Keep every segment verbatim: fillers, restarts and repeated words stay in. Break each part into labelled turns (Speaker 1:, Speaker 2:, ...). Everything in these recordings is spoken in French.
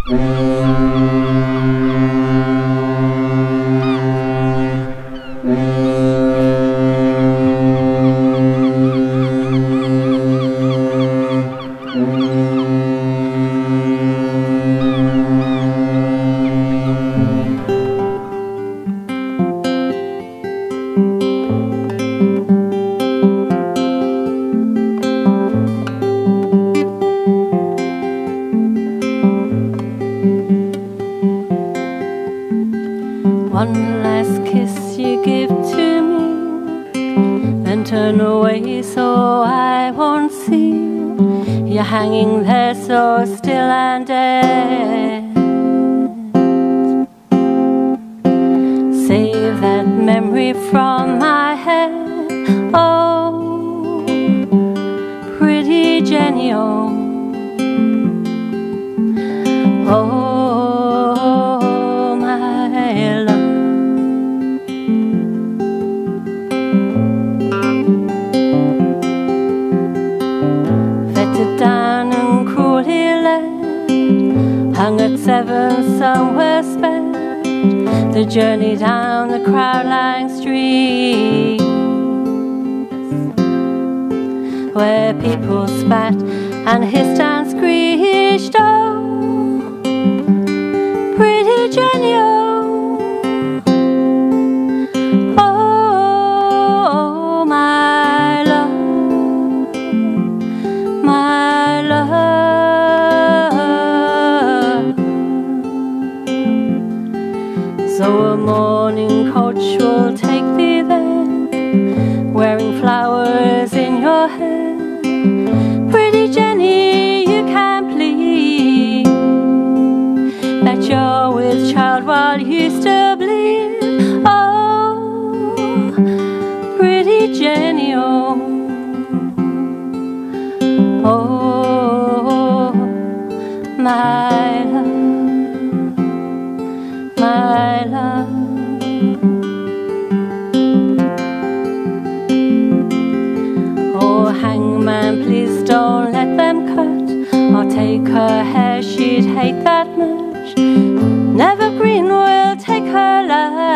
Speaker 1: One last kiss you give to me, then turn away so I won't see you. You're hanging there so still and dead. Save that memory from my head. Oh, pretty Jenny, oh, oh. Down and cruelly led, hung at seven somewhere spent, the journey down the crowd-lined streets, where people spat and hissed and screeched. Oh, pretty Jenny, oh, oh, my love, my love. So a morning coach will take thee there, wearing flowers in your hair. Pretty Jenny, you can't plead that you're with child while you still bleed. Oh, pretty Jenny, oh, oh, my love, my love. Oh, hangman, please don't let them cut. I'll take her hair, she'd hate that much. Never Green will take her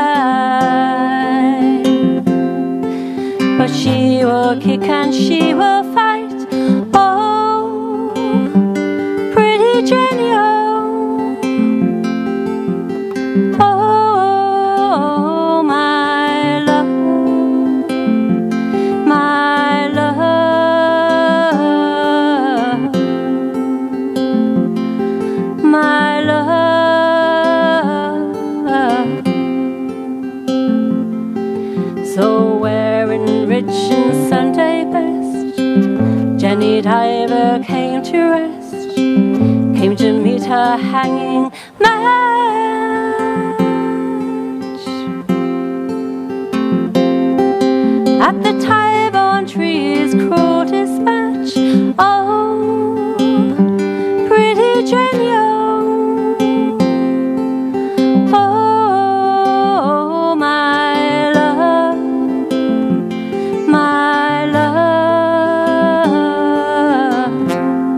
Speaker 1: life, but she will kick and she will fight. Oh, pretty Jenny, oh, oh, my love, my love, my love. So wearing rich and Sunday best, Jenny Diver came to rest, came to meet her hanging match at the Tyburn tree's cruel dispatch. Oh, pretty Jenny, oh, oh, my love, my love.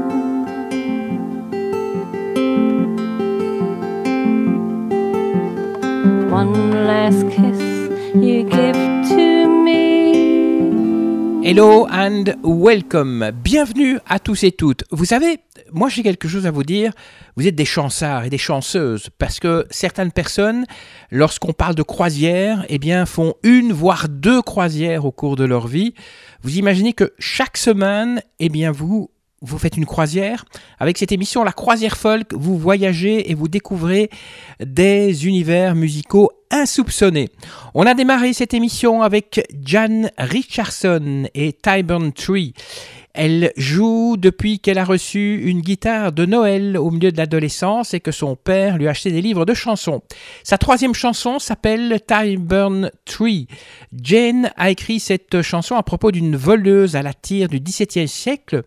Speaker 1: One last kiss you give to me.
Speaker 2: Hello and welcome. Bienvenue à tous et toutes. Vous savez, moi j'ai quelque chose à vous dire. Vous êtes des chansards et des chanceuses parce que certaines personnes, lorsqu'on parle de croisière, eh bien font une voire deux croisières au cours de leur vie. Vous imaginez que chaque semaine, eh bien vous Vous faites une croisière. Avec cette émission, la croisière folk, vous voyagez et vous découvrez des univers musicaux insoupçonnés. On a démarré cette émission avec Jan Richardson et Tyburn Tree. Elle joue depuis qu'elle a reçu une guitare de Noël au milieu de l'adolescence et que son père lui a acheté des livres de chansons. Sa troisième chanson s'appelle Tyburn Tree. Jane a écrit cette chanson à propos d'une voleuse à la tire du dix-septième siècle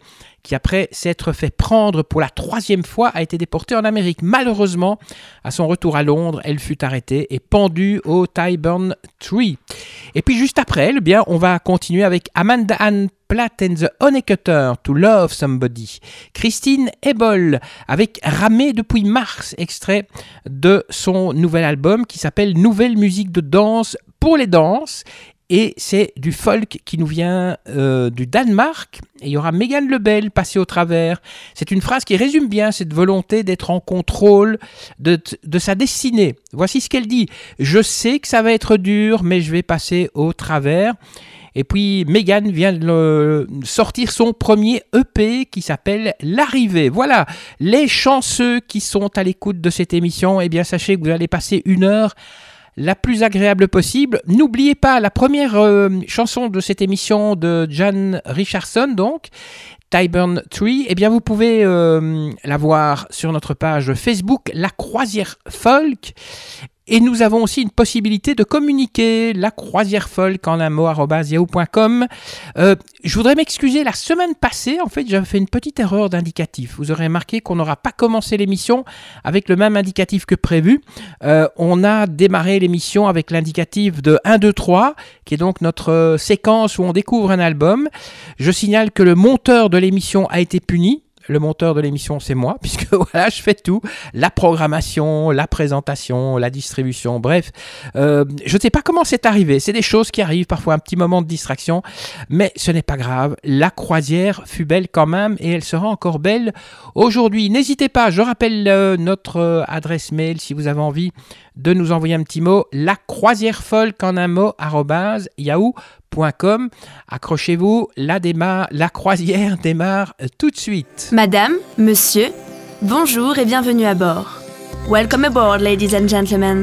Speaker 2: qui après s'être fait prendre pour la troisième fois a été déportée en Amérique. Malheureusement, à son retour à Londres, elle fut arrêtée et pendue au Tyburn Tree. Et puis juste après elle, eh bien, on va continuer avec Amanda Ann Platt and the Honeycutter, To Love Somebody. Christine Ebol avec Ramé depuis mars, extrait de son nouvel album qui s'appelle Nouvelle musique de danse pour les danses. Et c'est du folk qui nous vient euh, du Danemark. Et il y aura Megan Lebel passée au travers. C'est une phrase qui résume bien cette volonté d'être en contrôle de, de sa destinée. Voici ce qu'elle dit. « Je sais que ça va être dur, mais je vais passer au travers. » Et puis Megan vient de sortir son premier E P qui s'appelle L'Arrivée. Voilà, les chanceux qui sont à l'écoute de cette émission, eh bien sachez que vous allez passer une heure la plus agréable possible. N'oubliez pas la première euh, chanson de cette émission de Jan Richardson, donc Tyburn Tree, eh bien vous pouvez euh, la voir sur notre page Facebook, La Croisière Folk. Et nous avons aussi une possibilité de communiquer, la croisière folk en un mot, arobase yahoo point com. Euh, je voudrais m'excuser, la semaine passée, en fait, j'avais fait une petite erreur d'indicatif. Vous aurez remarqué qu'on n'aura pas commencé l'émission avec le même indicatif que prévu. Euh, on a démarré l'émission avec l'indicatif de un, deux, trois, qui est donc notre euh, séquence où on découvre un album. Je signale que le monteur de l'émission a été puni. Le monteur de l'émission, c'est moi, puisque voilà, je fais tout. La programmation, la présentation, la distribution, bref. Euh, je ne sais pas comment c'est arrivé. C'est des choses qui arrivent, parfois un petit moment de distraction, mais ce n'est pas grave. La croisière fut belle quand même et elle sera encore belle aujourd'hui. N'hésitez pas, je rappelle euh, notre euh, adresse mail si vous avez envie de nous envoyer un petit mot. La croisière folk en un mot, arobase yahoo point com. Accrochez-vous, la, déma- la croisière démarre tout de suite.
Speaker 3: Madame, monsieur, bonjour et bienvenue à bord. Welcome aboard, ladies and gentlemen.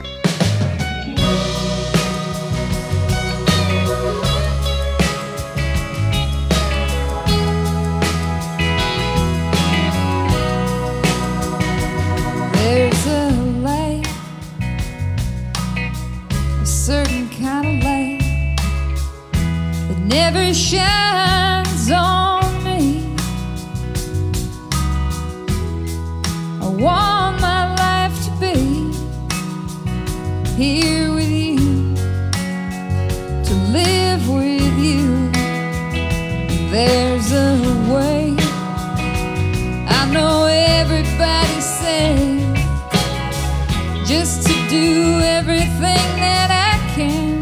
Speaker 4: There's a light, a certain kind of light that never shines on me. I want my life to be here with you, to live with you. There's a way, I know everybody says, just to do everything that I can.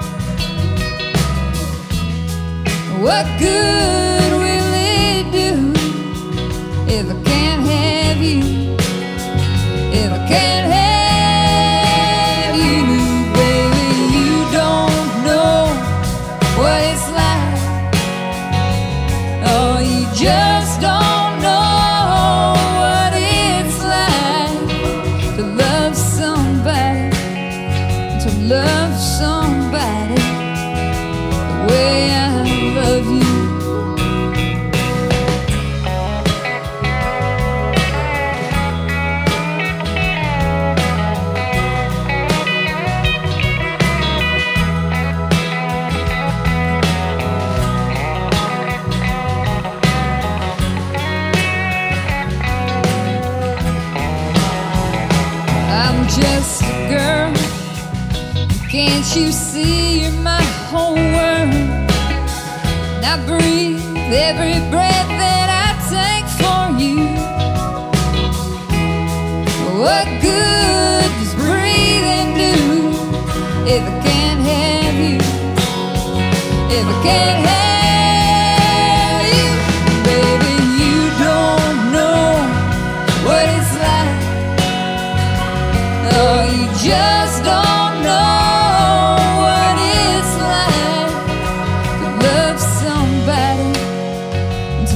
Speaker 4: What good will it do if I can't have you? If I can't have you, baby, you don't know what it's like. Oh, you just don't know what it's like to love somebody, to love somebody the way I love you. I'm just a girl, can't you see you're my whole world? I breathe every breath that I take for you. What good does breathing do if I can't have you? If I can't have you, baby, you don't know what it's like. Oh, you just don't know what it's like to love somebody,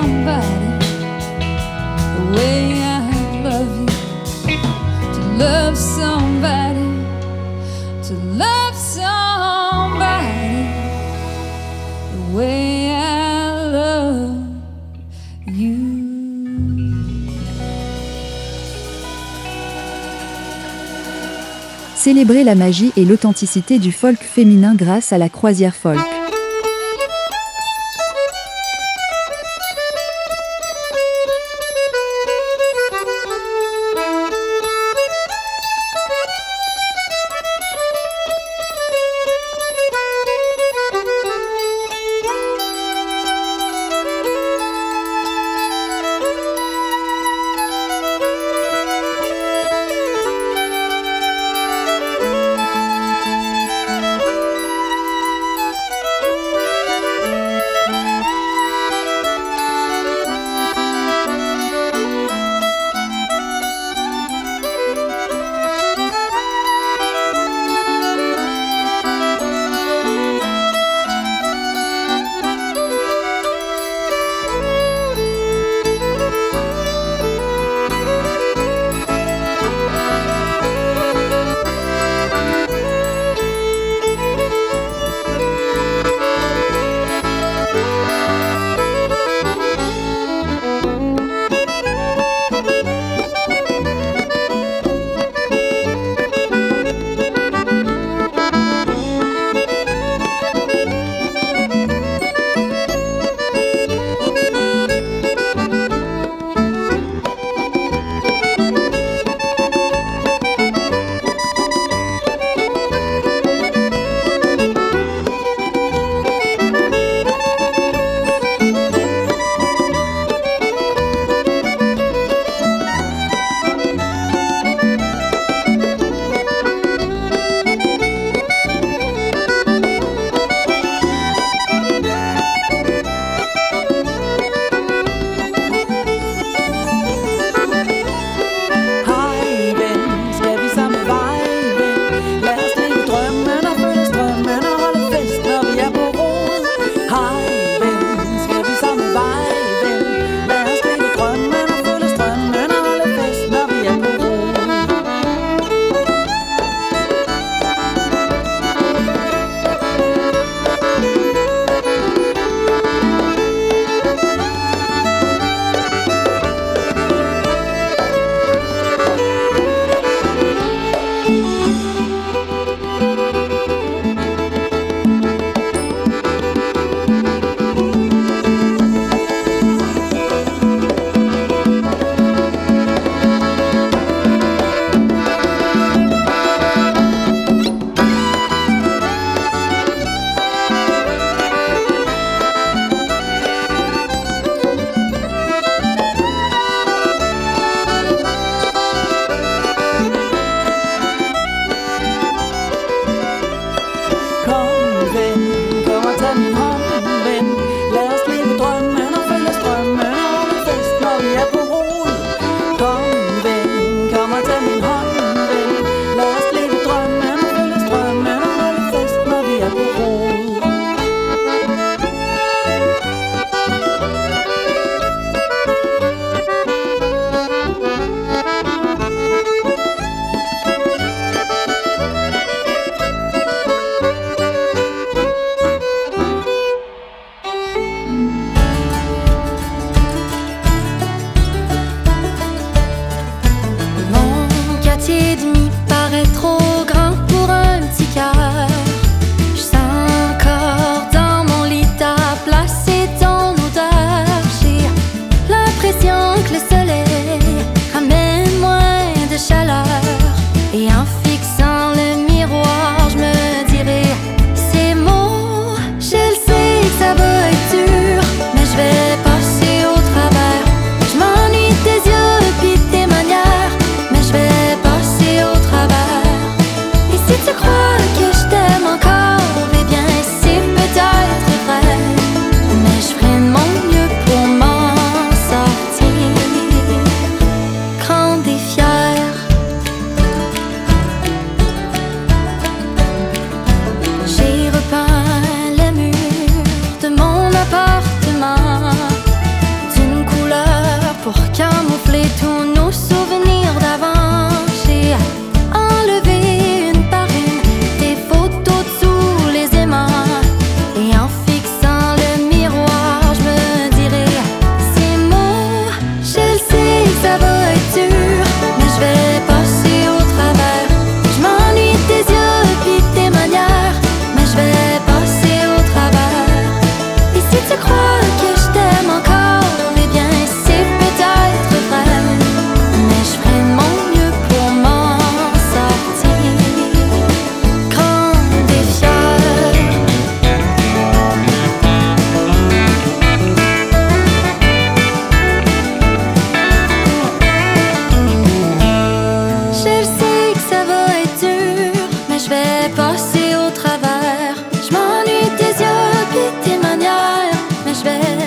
Speaker 4: somebody the way I love you, to love somebody, to love somebody the way I love you.
Speaker 5: Célébrer la magie et l'authenticité du folk féminin grâce à la croisière folk.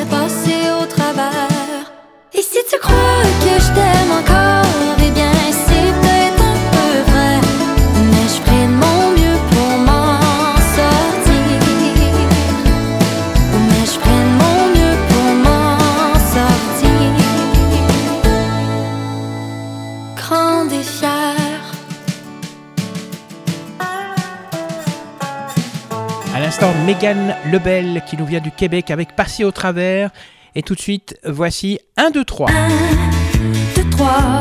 Speaker 6: passer au travers. Et si tu crois que je t'aime encore, eh bien c'est peut-être un peu vrai, mais je ferai de mon mieux pour m'en sortir. Mais je ferai de mon mieux pour m'en sortir. Grande et fière.
Speaker 2: À l'instant, Mégane Lebel qui nous vient du Québec avec Passer au travers. Et tout de suite, voici un, deux, trois.
Speaker 6: un, deux, trois.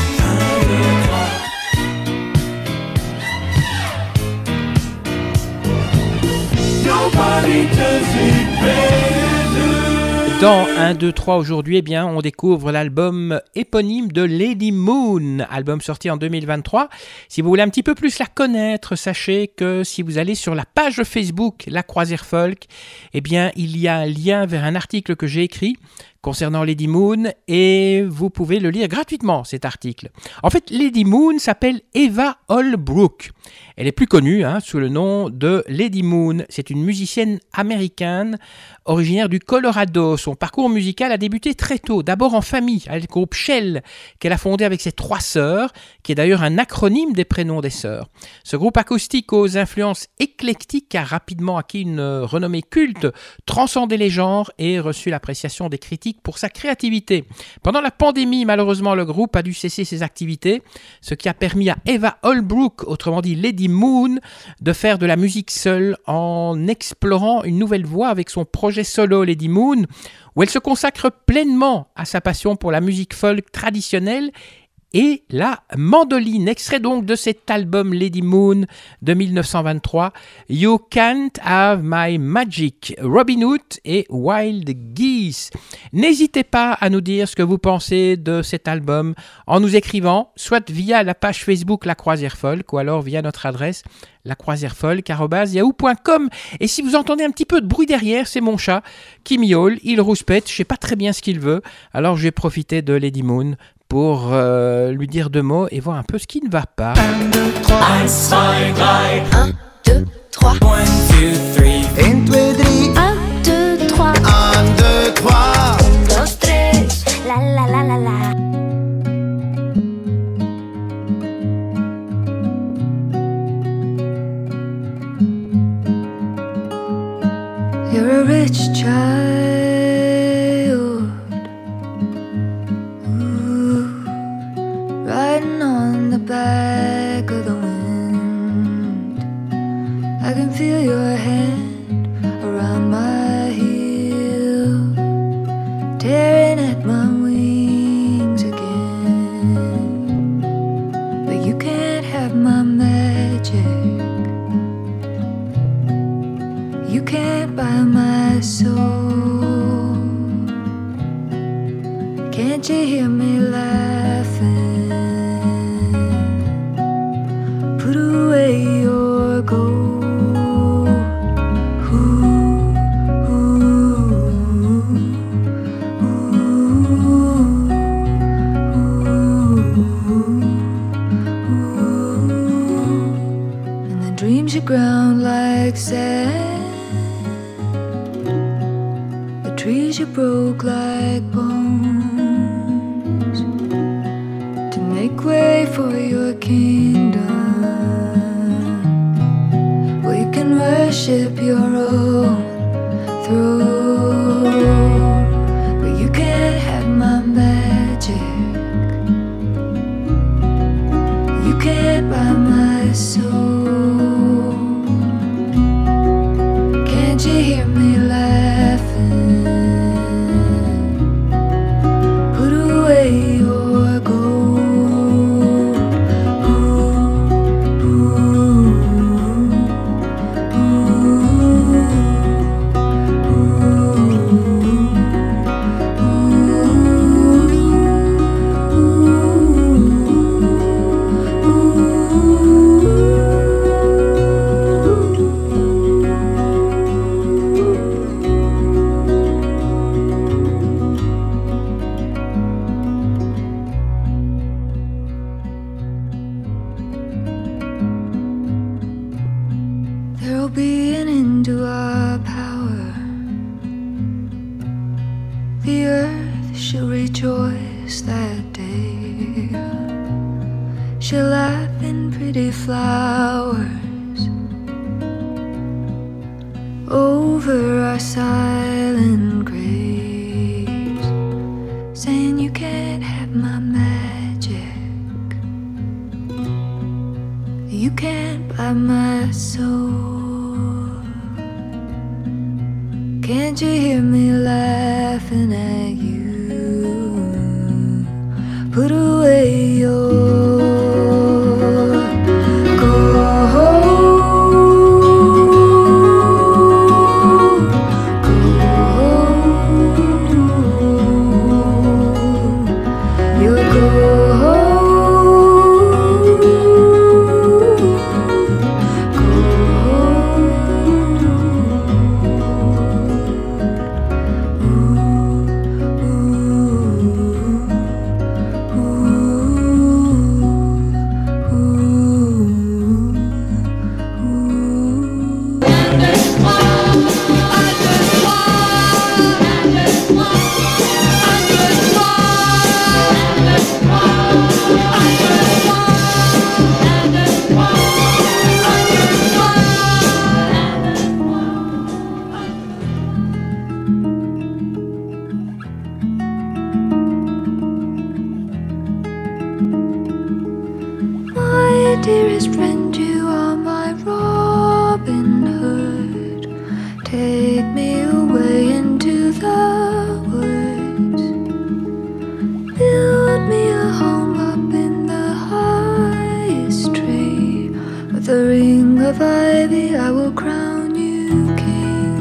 Speaker 2: Dans un, deux, trois aujourd'hui, eh bien, on découvre l'album éponyme de Lady Moon, album sorti en deux mille vingt-trois. Si vous voulez un petit peu plus la connaître, sachez que si vous allez sur la page Facebook La Croisière Folk, eh bien, il y a un lien vers un article que j'ai écrit concernant Lady Moon et vous pouvez le lire gratuitement, cet article. En fait, Lady Moon s'appelle Eva Holbrook. Elle est plus connue hein, sous le nom de Lady Moon. C'est une musicienne américaine originaire du Colorado. Son parcours musical a débuté très tôt, d'abord en famille, avec le groupe Shell, qu'elle a fondé avec ses trois sœurs, qui est d'ailleurs un acronyme des prénoms des sœurs. Ce groupe acoustique aux influences éclectiques a rapidement acquis une renommée culte, transcendé les genres et reçu l'appréciation des critiques pour sa créativité. Pendant la pandémie, malheureusement, le groupe a dû cesser ses activités, ce qui a permis à Eva Holbrook, autrement dit Lady Moon, de faire de la musique seule en explorant une nouvelle voie avec son projet solo Lady Moon, où elle se consacre pleinement à sa passion pour la musique folk traditionnelle et la mandoline. Extrait donc de cet album Lady Moon de dix-neuf cent vingt-trois, You Can't Have My Magic, Robin Hood et Wild Geese. N'hésitez pas à nous dire ce que vous pensez de cet album en nous écrivant, soit via la page Facebook La Croisière Folk ou alors via notre adresse lacroisièrefolk arobase yahoo point com. Et si vous entendez un petit peu de bruit derrière, c'est mon chat qui miaule, il rouspète, je sais pas très bien ce qu'il veut, alors je vais profiter de Lady Moon pour euh, lui dire deux mots et voir un peu ce qui ne va pas.
Speaker 6: un, deux, trois. un, deux, trois. un, deux, trois. un, deux, trois. un, deux, tres. La la la la la.
Speaker 7: You're a rich child. Riding on the back of the wind, I can feel your hand around my heel, tearing at my wings again. But you can't have my magic, you can't buy my soul. Can't you hear me laughing? Put away your gold. Ooh, ooh, ooh, ooh. And the dreams you ground like sand, the trees you broke like bones, to make way for your kingdom. We can worship your own throne, but you can't have my magic, you can't buy my soul. Can't you hear me laughing? Put away your gold. Ooh, ooh, ooh, ooh. the earth shall rejoice that day. She'll laugh in pretty flowers over our silent graves, saying you can't have my magic, you can't buy my soul. Can't you hear me laughing at you? Put away your dearest friend, you are my Robin Hood. Take me away into the woods. Build me a home up in the highest tree. With a ring of ivy I will crown you king.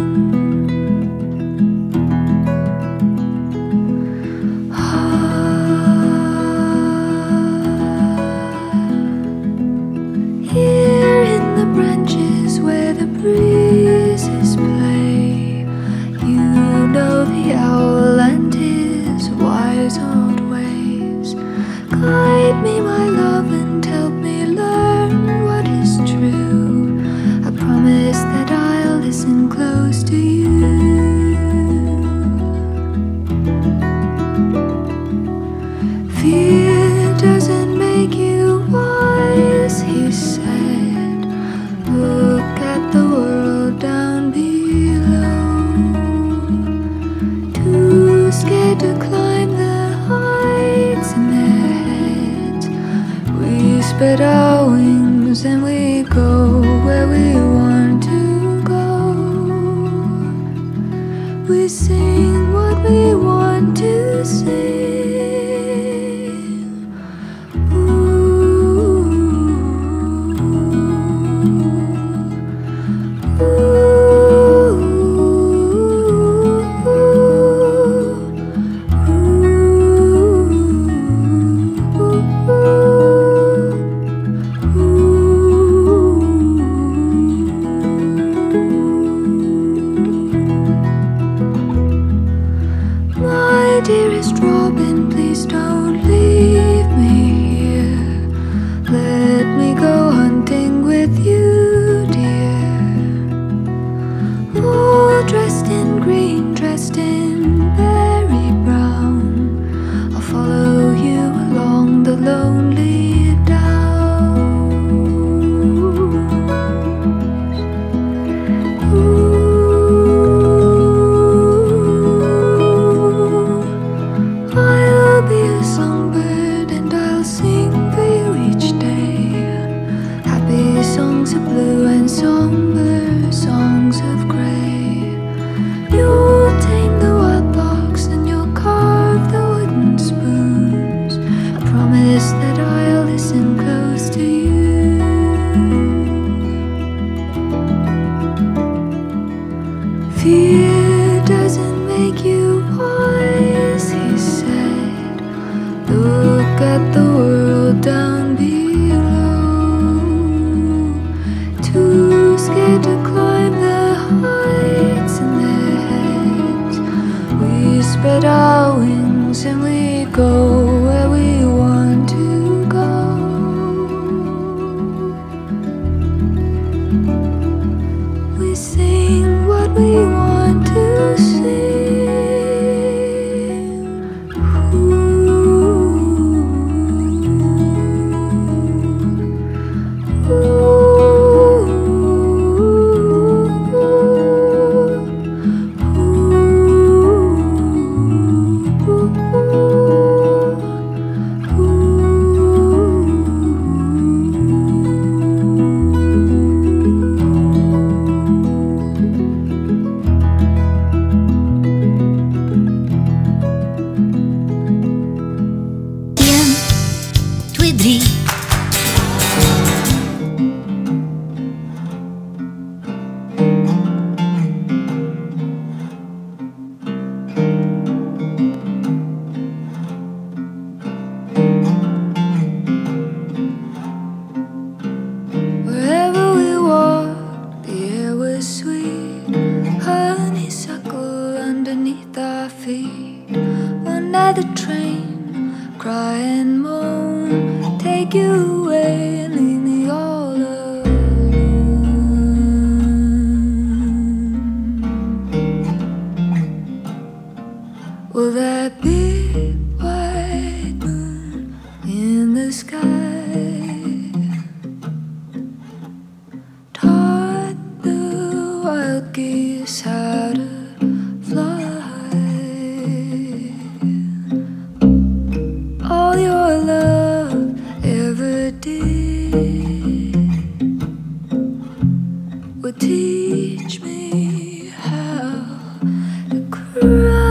Speaker 7: Here in the branches where the breezes play, you know the owl and his wise old ways. Guide me, my love, and help me learn what is true. I promise that I'll listen close to you. Fear doesn't make you wise, he said. Look at the world down below. Too scared to climb the heights in their heads. We spread our wings and we go where we want to go. We sing what we want to sing. Dearest Robin, please don't leave me here. Let me go hunting with you, dear. All dressed in green, dressed in berry brown. I'll follow you along the lonely downs. Ooh. I'll be a songbird and I'll sing for you each day. Happy songs of blue and somber songs of grey. You'll tame the wild box and you'll carve the wooden spoons. I promise that I'll listen close to you. Fear doesn't make you wise, he said. Look at the world down below. Too scared to climb the heights in their heads. We spread our wings and we go where we want to go. We sing what we want to sing. another train, cry and moan, take you away and leave me all alone. Will that big white moon in the sky taught the wild geese how to fly? All your love ever did would teach me how to cry.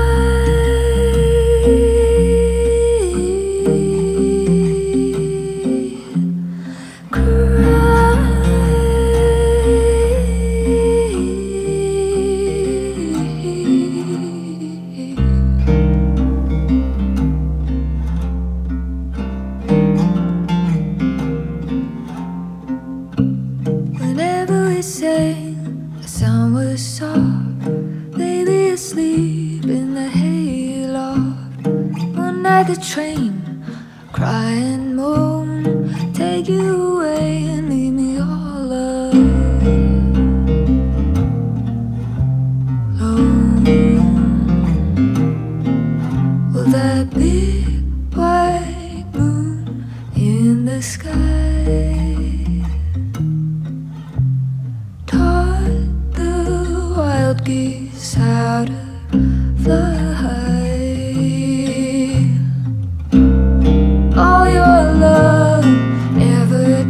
Speaker 7: The train, cry and moan, take you away and leave me all alone. Will that big white moon in the sky taught the wild geese how to fly? All your love ever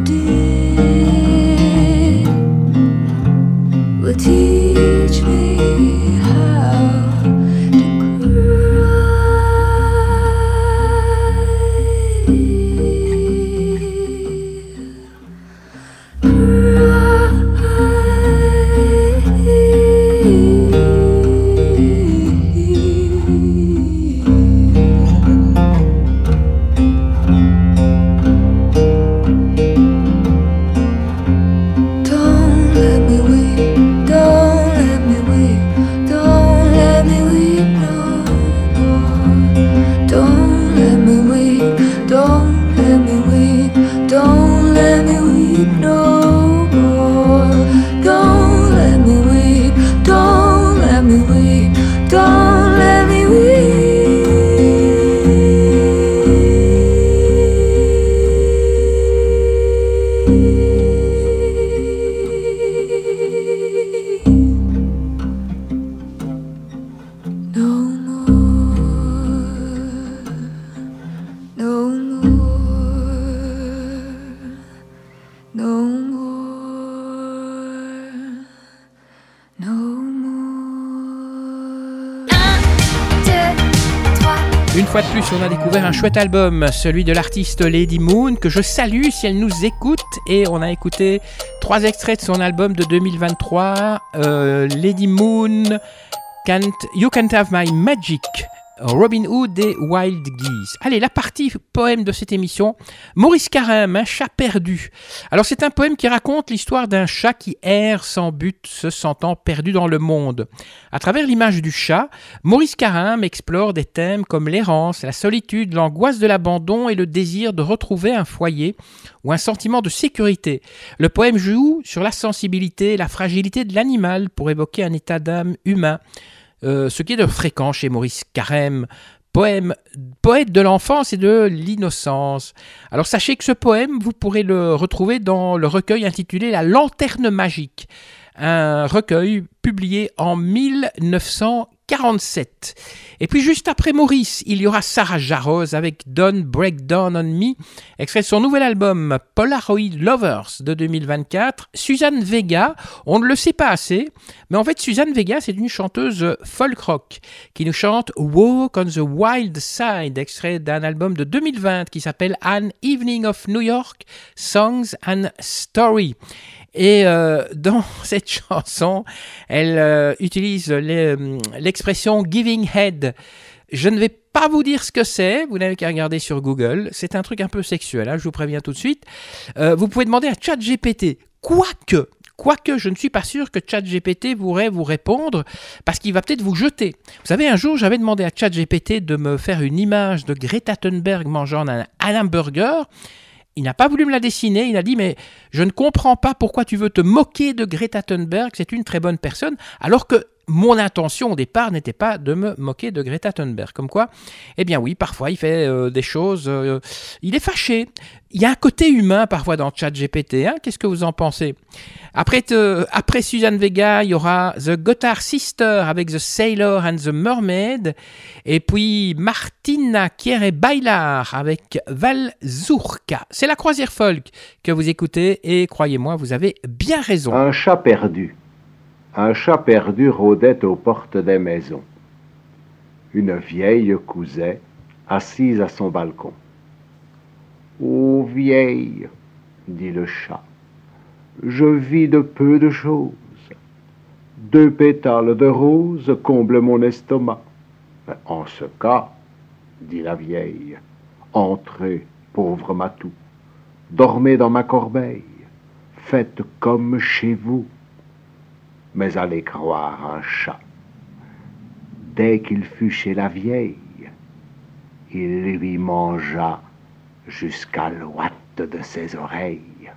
Speaker 7: did will teach me how to
Speaker 2: Une fois de plus, on a découvert un chouette album, celui de l'artiste Lady Moon, que je salue si elle nous écoute. Et on a écouté trois extraits de son album de deux mille vingt-trois, euh, Lady Moon, Can't, You Can't Have My Magic, Robin Hood et Wild Geese. Allez, la partie poème de cette émission, Maurice Carême, un chat perdu. Alors c'est un poème qui raconte l'histoire d'un chat qui erre sans but, se sentant perdu dans le monde. À travers l'image du chat, Maurice Carême explore des thèmes comme l'errance, la solitude, l'angoisse de l'abandon et le désir de retrouver un foyer ou un sentiment de sécurité. Le poème joue sur la sensibilité et la fragilité de l'animal pour évoquer un état d'âme humain. Euh, ce qui est de fréquent chez Maurice Carême, poème, poète de l'enfance et de l'innocence. Alors sachez que ce poème, vous pourrez le retrouver dans le recueil intitulé La Lanterne Magique, un recueil publié en mille neuf cent quarante-sept. Et puis juste après Maurice, il y aura Sarah Jarosz avec Don't Break Down on Me, extrait de son nouvel album Polaroid Lovers de deux mille vingt-quatre. Suzanne Vega, on ne le sait pas assez, mais en fait Suzanne Vega c'est une chanteuse folk rock qui nous chante Walk on the Wild Side, extrait d'un album de deux mille vingt qui s'appelle An Evening of New York, Songs and Story. Et euh, dans cette chanson, elle euh, utilise les, euh, l'expression giving head. Je ne vais pas vous dire ce que c'est, vous n'avez qu'à regarder sur Google. C'est un truc un peu sexuel, hein, je vous préviens tout de suite. Euh, vous pouvez demander à ChatGPT. Quoique, Quoique, je ne suis pas sûr que ChatGPT pourrait vous répondre parce qu'il va peut-être vous jeter. Vous savez, un jour, j'avais demandé à ChatGPT de me faire une image de Greta Thunberg mangeant un, un hamburger. Il n'a pas voulu me la dessiner. Il a dit, mais je ne comprends pas pourquoi tu veux te moquer de Greta Thunberg. C'est une très bonne personne. Alors que mon intention au départ n'était pas de me moquer de Greta Thunberg. Comme quoi, eh bien oui, parfois il fait euh, des choses, euh, il est fâché. Il y a un côté humain parfois dans ChatGPT, hein. Qu'est-ce que vous en pensez? Après, euh, après Suzanne Vega, il y aura The Gotthard Sister avec The Sailor and the Mermaid. Et puis Martina Kieré Bailar avec Valzurka. C'est la croisière folk que vous écoutez et croyez-moi, vous avez bien raison.
Speaker 8: Un chat perdu. Un chat perdu rôdait aux portes des maisons. Une vieille cousait, assise à son balcon. « Ô vieille, dit le chat, je vis de peu de choses. Deux pétales de rose comblent mon estomac. En ce cas, dit la vieille, entrez, pauvre matou, dormez dans ma corbeille, faites comme chez vous. Mais allez croire un chat. Dès qu'il fut chez la vieille, il lui mangea jusqu'à l'ouate de ses oreilles.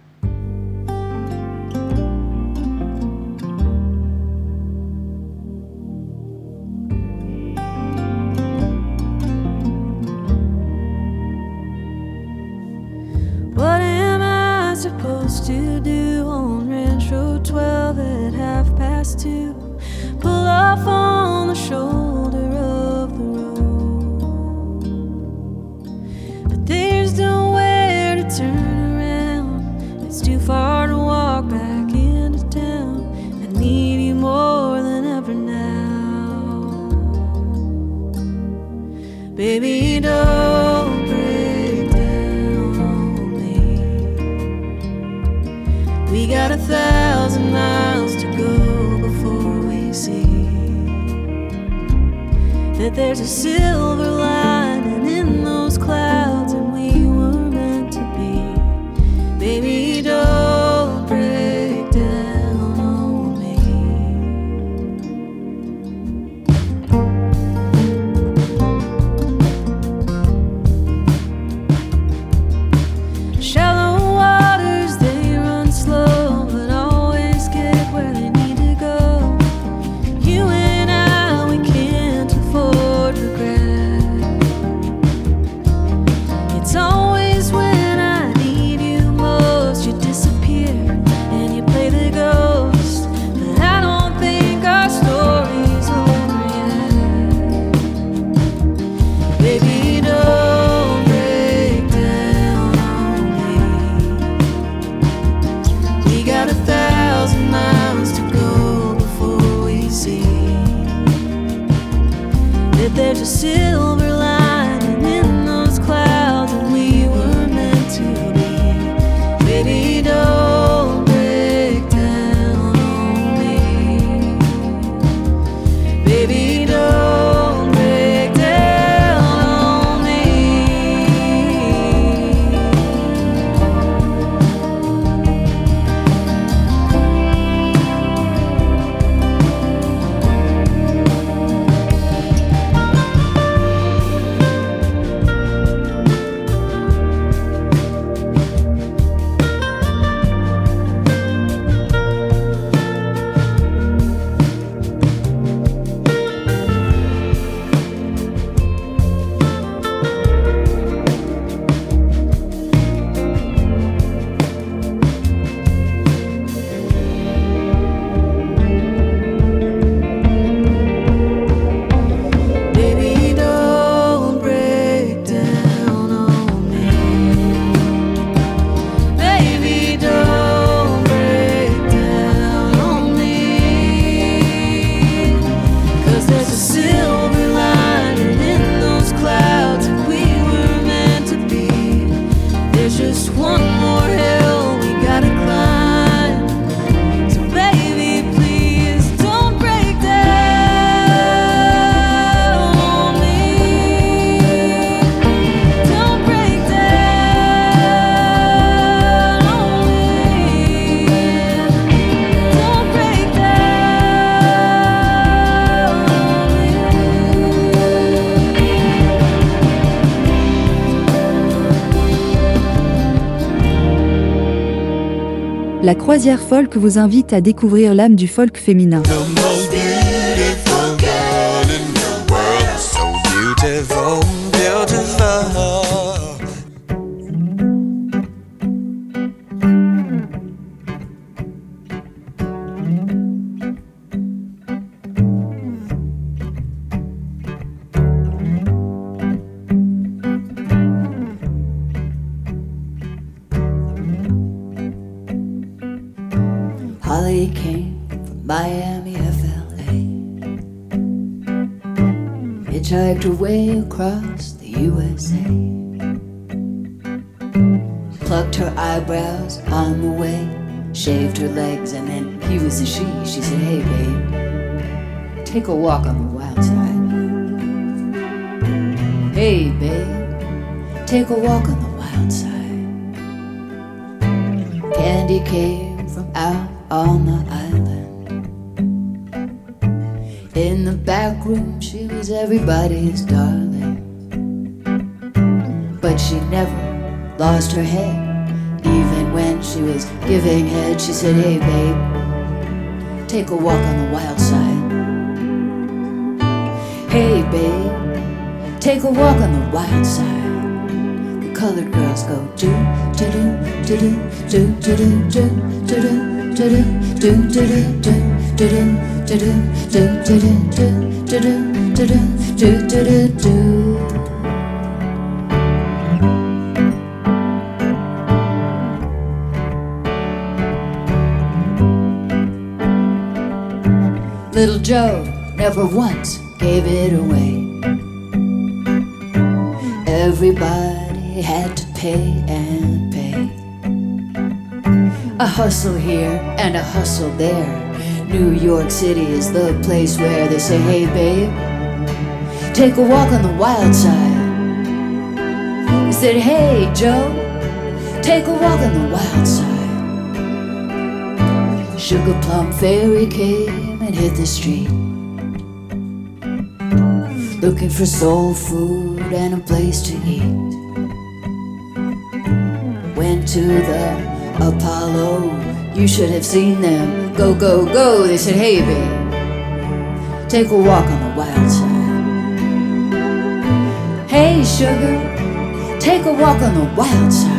Speaker 7: What am I supposed to do on Ranch Road twelve at half past two? Pull off on the shoulder of the road, but there's nowhere to turn around. It's too far to walk back into town. I need you more than ever now, baby. Don't break down on me. We got a thousand miles to go before we see that there's a silver lining in those clouds and we were meant to be. Baby, don't break down on me. Shallow waters, they run slow, but always get where they need to go. You and I, we can't afford regret. It's always when I need you most, you disappear and you play the ghost. But I don't think our story's over yet. Baby, don't break down on me. We got a thousand miles to go before we see that there's a silver lining in those clouds and we were meant to be. Baby, don't break down on me. Baby, don't break down on me.
Speaker 5: La croisière folk vous invite à découvrir l'âme du folk féminin.
Speaker 9: The most beautiful girl in the world, so beautiful, beautiful.
Speaker 10: Holly came from Miami, F L A. Hitchhiked her way across the U S A. Plucked her eyebrows on the way, shaved her legs, and then he was a she. She said, hey babe, take a walk on the wild side. Hey babe, take a walk on the wild side. Candy came from out on the island. In the back room she was everybody's darling, but she never lost her head. Even when she was giving head, she said, hey babe, take a walk on the wild side. Hey babe, take a walk on the wild side. The colored girls go do do do do do do do do do do do do do do do do do do. Little Joe never once gave it away. Everybody had to pay and pay. A hustle here and a hustle there. New York City is the place where they say, hey babe, take a walk on the wild side. They said, hey Joe, take a walk on the wild side. Sugar Plum Fairy came and hit the street, looking for soul food and a place to eat. Went to the Apollo, you should have seen them. Go, go, go, they said, hey babe, take a walk on the wild side. Hey sugar, take a walk on the wild side.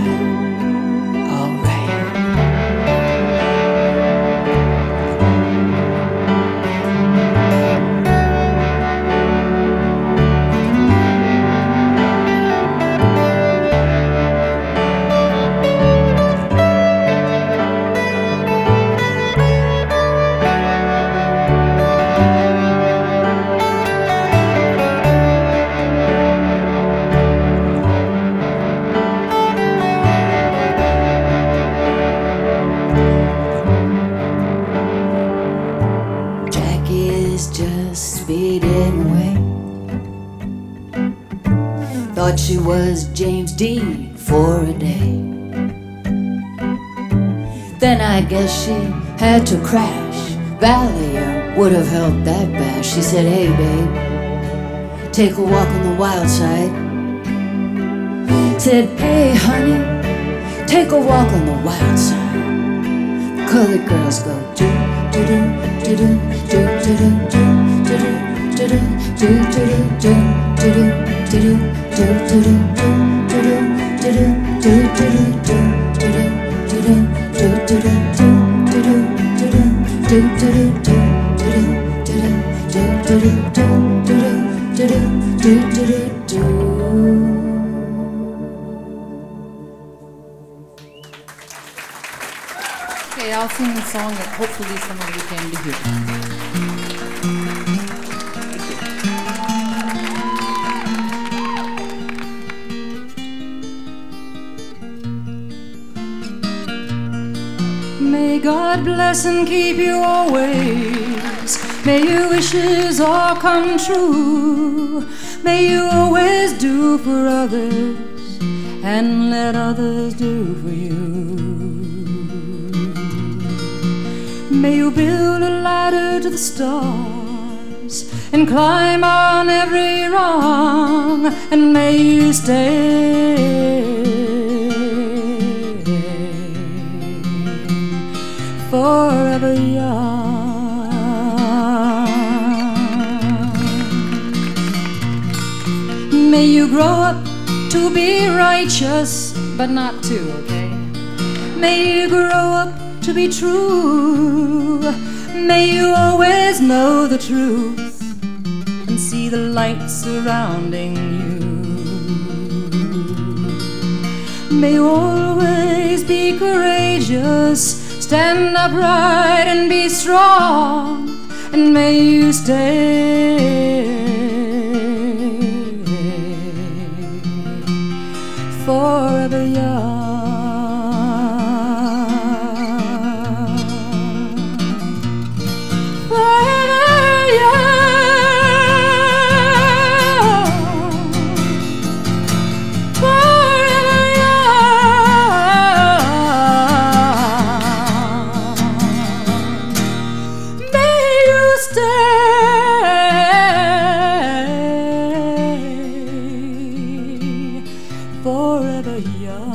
Speaker 10: Thought she was James Dean for a day. Then I guess she had to crash. Valium would have helped that bash. She said, hey babe, take a walk on the wild side. Said, hey honey, take a walk on the wild side. The colored girls go do do do do do do do do do do do do do do do. Do do do do do do do do
Speaker 11: Okay, I'll sing a song that hopefully some of you came to hear.
Speaker 12: May God bless and keep you always. May your wishes all come true. May you always do for others and let others do for you. May you build a ladder to the stars and climb on every rung, and may you stay May you grow up to be righteous, but not too, okay? May you grow up to be true. May you always know the truth and see the light surrounding you. May you always be courageous, stand upright and be strong, and may you stay forever young. Forever young. Forever young. May you stay forever young.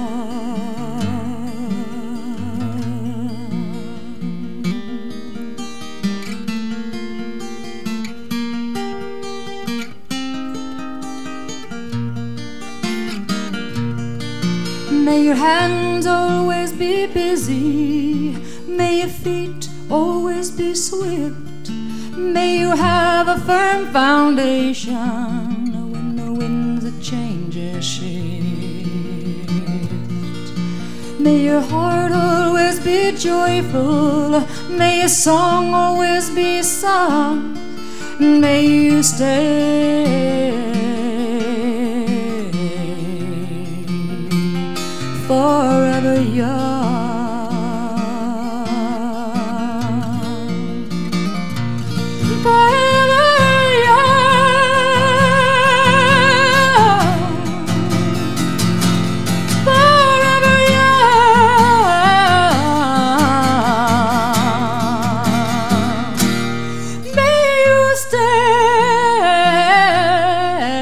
Speaker 12: May your hands always be busy. May your feet always be swift. May you have a firm foundation when the winds of change shift. May your heart always be joyful. May your song always be sung. May you stay forever young. Forever young. Forever young. May you stay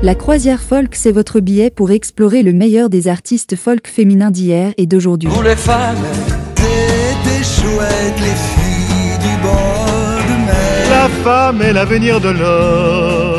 Speaker 5: La croisière folk, c'est votre billet pour explorer le meilleur des artistes folk féminins d'hier et d'aujourd'hui.
Speaker 9: Pour les femmes, des, des chouettes, les filles du bord de mer.
Speaker 13: La femme est l'avenir de l'homme.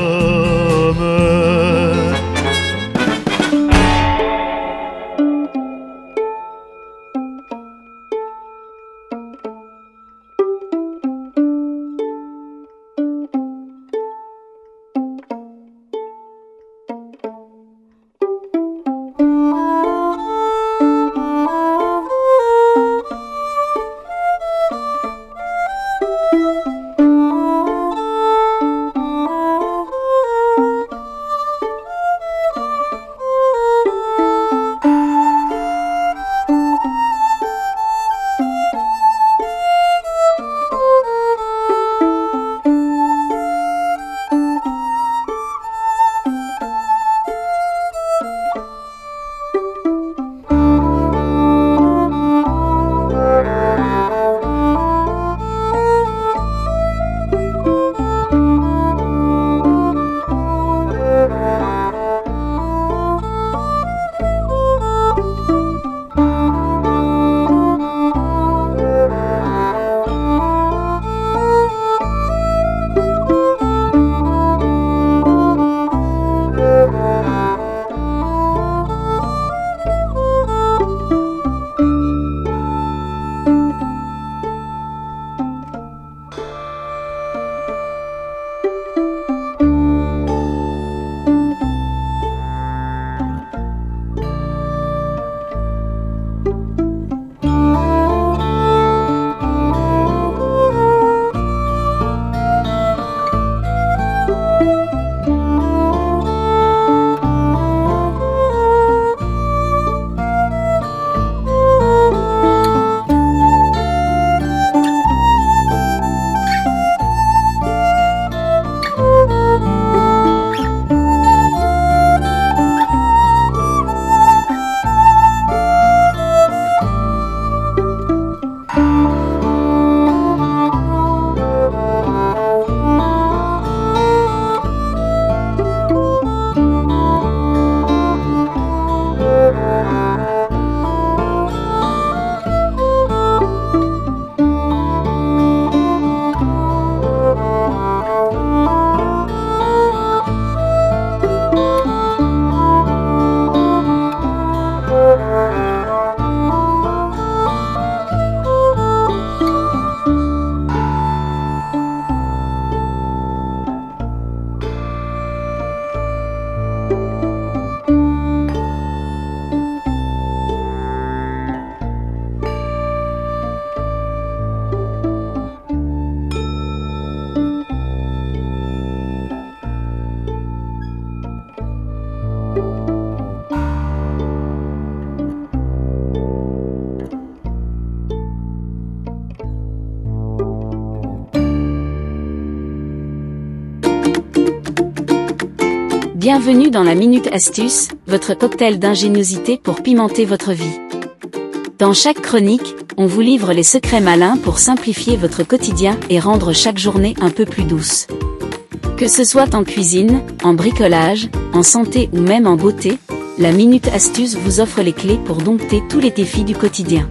Speaker 14: Bienvenue dans la Minute Astuce, votre cocktail d'ingéniosité pour pimenter votre vie. Dans chaque chronique, on vous livre les secrets malins pour simplifier votre quotidien et rendre chaque journée un peu plus douce. Que ce soit en cuisine, en bricolage, en santé ou même en beauté, la Minute Astuce vous offre les clés pour dompter tous les défis du quotidien.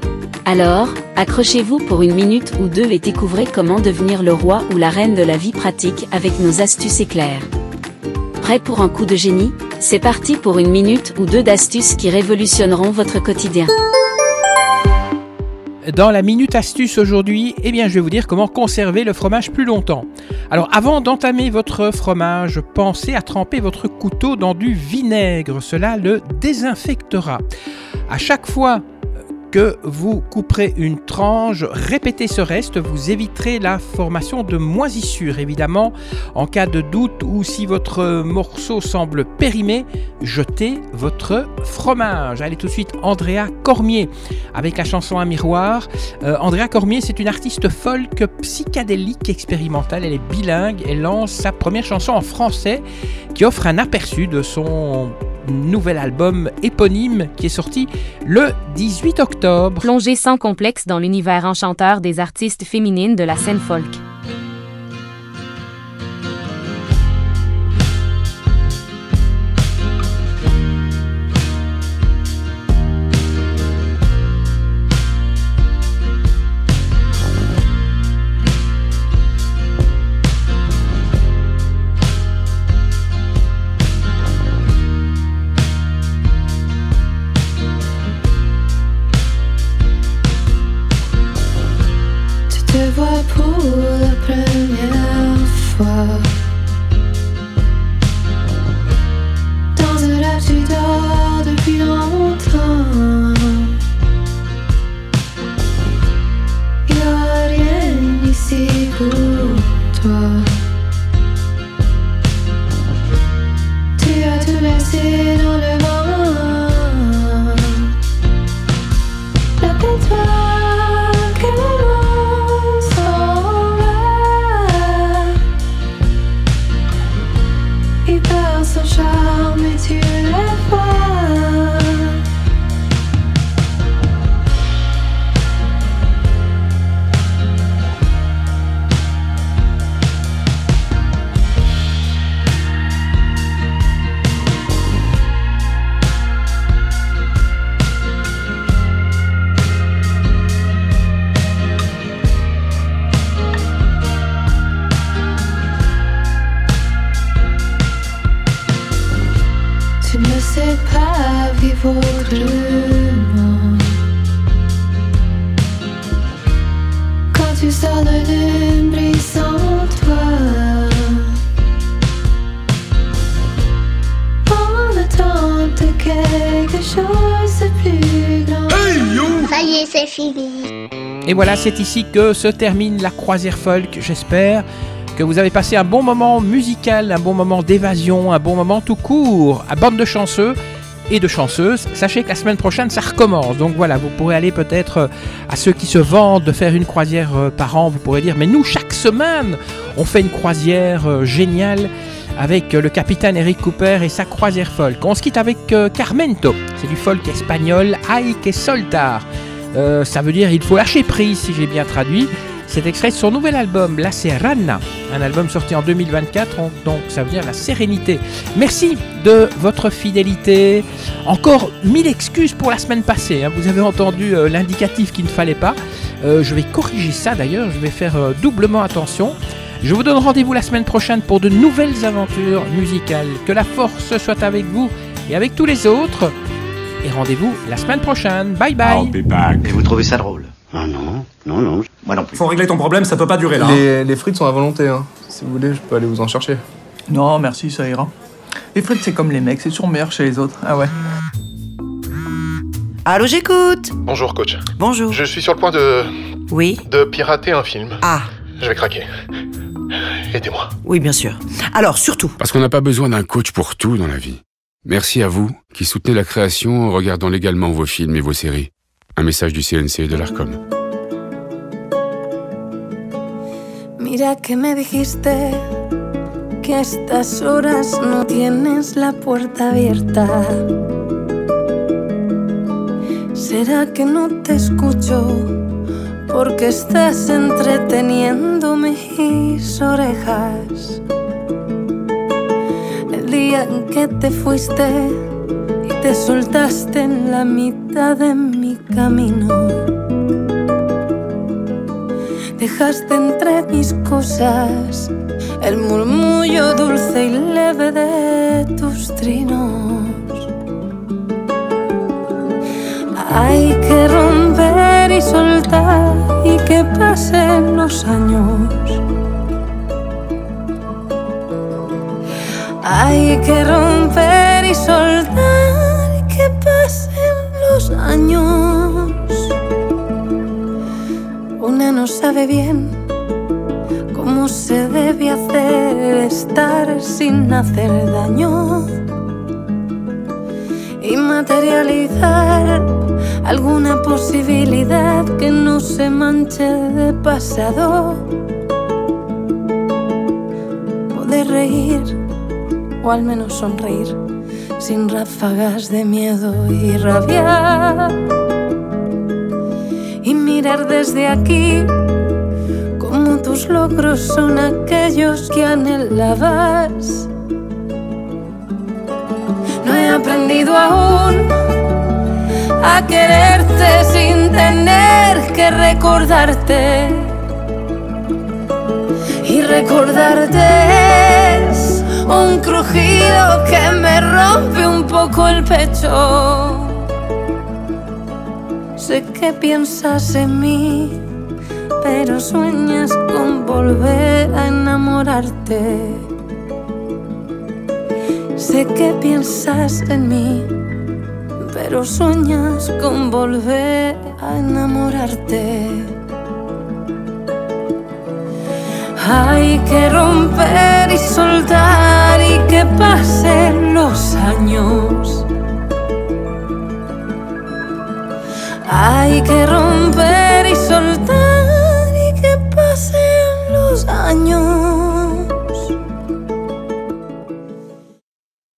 Speaker 14: Alors, accrochez-vous pour une minute ou deux et découvrez comment devenir le roi ou la reine de la vie pratique avec nos astuces éclairs. Prêt pour un coup de génie ? C'est parti pour une minute ou deux d'astuces qui révolutionneront votre quotidien.
Speaker 2: Dans la Minute Astuce aujourd'hui, eh bien, je vais vous dire comment conserver le fromage plus longtemps. Alors, avant d'entamer votre fromage, pensez à tremper votre couteau dans du vinaigre. Cela le désinfectera. À chaque fois que vous couperez une tranche, répétez ce reste, vous éviterez la formation de moisissures. Évidemment, en cas de doute ou si votre morceau semble périmé, jetez votre fromage. Allez tout de suite, Andrea Cormier avec la chanson Un miroir. Euh, Andrea Cormier, c'est une artiste folk psychédélique expérimentale. Elle est bilingue. Elle lance sa première chanson en français qui offre un aperçu de son nouvel album éponyme qui est sorti le dix-huit octobre.
Speaker 15: Plongez sans complexe dans l'univers enchanteur des artistes féminines de la scène folk.
Speaker 7: la première fois. Dans un rêve tu dors depuis longtemps. Il n'y a rien ici pour toi. Tu as tout laissé dans le vent. Rappelle-toi que les mots sont là. Ils perdent son charme et tu les vois. Tu ne sais pas vivre autrement. Quand tu sors de lune brille sans toi. On attend de quelque chose de plus grand.
Speaker 16: Ça y est, c'est fini.
Speaker 2: Et voilà, c'est ici que se termine la croisière folk. J'espère que vous avez passé un bon moment musical, un bon moment d'évasion, un bon moment tout court à bande de chanceux et de chanceuses. Sachez que la semaine prochaine, ça recommence. Donc voilà, vous pourrez aller peut-être à ceux qui se vantent de faire une croisière par an. Vous pourrez dire, mais nous, chaque semaine, on fait une croisière géniale avec le capitaine Eric Cooper et sa croisière folk. On se quitte avec Carmento. C'est du folk espagnol, Hay que soltar. Euh, ça veut dire il faut lâcher prise, si j'ai bien traduit. C'est extrait de son nouvel album, La Serrana, un album sorti en deux mille vingt-quatre, donc ça veut dire la sérénité. Merci de votre fidélité. Encore mille excuses pour la semaine passée, hein. Vous avez entendu euh, l'indicatif qu'il ne fallait pas. Euh, je vais corriger ça d'ailleurs, je vais faire euh, doublement attention. Je vous donne rendez-vous la semaine prochaine pour de nouvelles aventures musicales. Que la force soit avec vous et avec tous les autres. Et rendez-vous la semaine prochaine. Bye bye.
Speaker 17: I'll be back. Et vous trouvez ça drôle? Ah non, non, non, moi non plus.
Speaker 18: Faut régler ton problème, ça peut pas durer là.
Speaker 19: Les, les frites sont à volonté, hein. Si vous voulez, je peux aller vous en chercher.
Speaker 20: Non, merci, ça ira. Les frites, c'est comme les mecs, c'est toujours meilleur chez les autres. Ah ouais.
Speaker 21: Allô, j'écoute.
Speaker 22: Bonjour, coach.
Speaker 21: Bonjour.
Speaker 22: Je suis sur le point de...
Speaker 21: Oui.
Speaker 22: De pirater un film.
Speaker 21: Ah.
Speaker 22: Je vais craquer. Aidez-moi.
Speaker 21: Oui, bien sûr. Alors, surtout.
Speaker 23: Parce qu'on n'a pas besoin d'un coach pour tout dans la vie. Merci à vous qui soutenez la création en regardant légalement vos films et vos séries. Un message du C N C et de l'Arcom.
Speaker 7: Mira que me dijiste que a estas horas no tienes la puerta abierta. ¿Será que no te escucho porque estás entreteniendo mis orejas? El día en que te fuiste y te soltaste en la mitad de mi camino, dejaste entre mis cosas el murmullo dulce y leve de tus trinos. Hay que romper y soltar y que pasen los años. Hay que romper y soltar y que pasen los años. Una no sabe bien cómo se debe hacer estar sin hacer daño y materializar alguna posibilidad que no se manche de pasado. Poder reír o al menos sonreír sin ráfagas de miedo y rabia, y mirar desde aquí como tus logros son aquellos que anhelabas. No he aprendido aún a quererte sin tener que recordarte, y recordarte es un crujido que me rompe un poco el pecho. Sé que piensas en mí pero sueñas con volver a enamorarte. Sé que piensas en mí, pero sueñas con volver a enamorarte. Hay que romper y soltar y que pasen los años. Hay que romper y soltar y que pasen los años.